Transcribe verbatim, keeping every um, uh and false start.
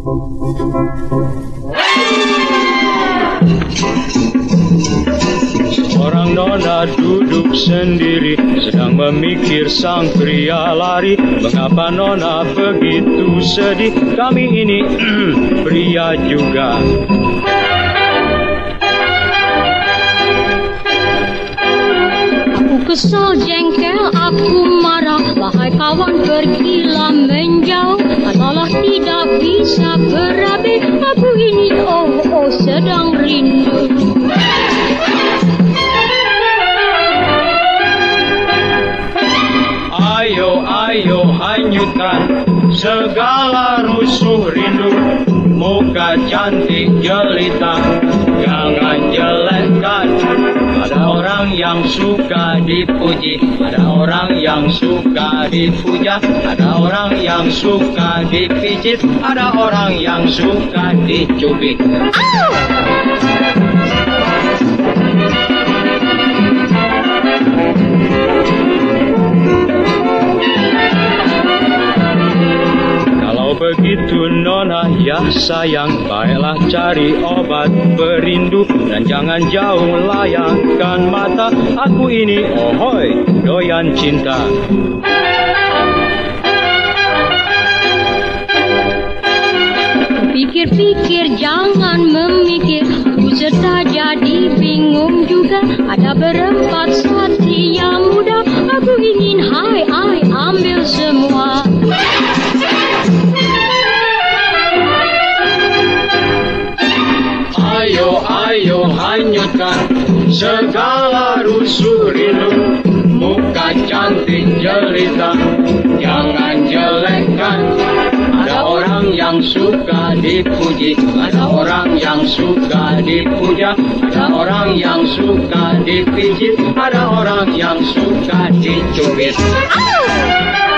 Seorang nona duduk sendiri, sedang memikir sang pria lari. Mengapa nona begitu sedih? Kami ini pria juga. Aku kesal, jengkel, aku marah. Wahai kawan, pergilah menjauh. Katalah tidak bisa berabe. Aku ini oh oh sedang rindu. Ayo, ayo hanyutkan segala rusuh rindu. Muka cantik jelita, jangan jelekkan. Ada orang yang suka dipuji, ada orang yang suka dipuja, ada orang yang suka dipijit, ada orang yang suka dicubit. Begitu nona, ya sayang, baiklah cari obat perindu. Dan jangan jauh layangkan mata, aku ini ohoi doyan cinta. Pikir-pikir jangan memikir, aku serta jadi bingung juga. Ada berempat satria muda, aku ingin hai hai ambil semua. Ayo, ayo hanyutkan segala rusuh rindu. Muka cantik jelita, jangan jelekkan. Ada orang yang suka dipuji, ada orang yang suka dipuja, ada orang yang suka dipijit, ada orang yang suka dicubit.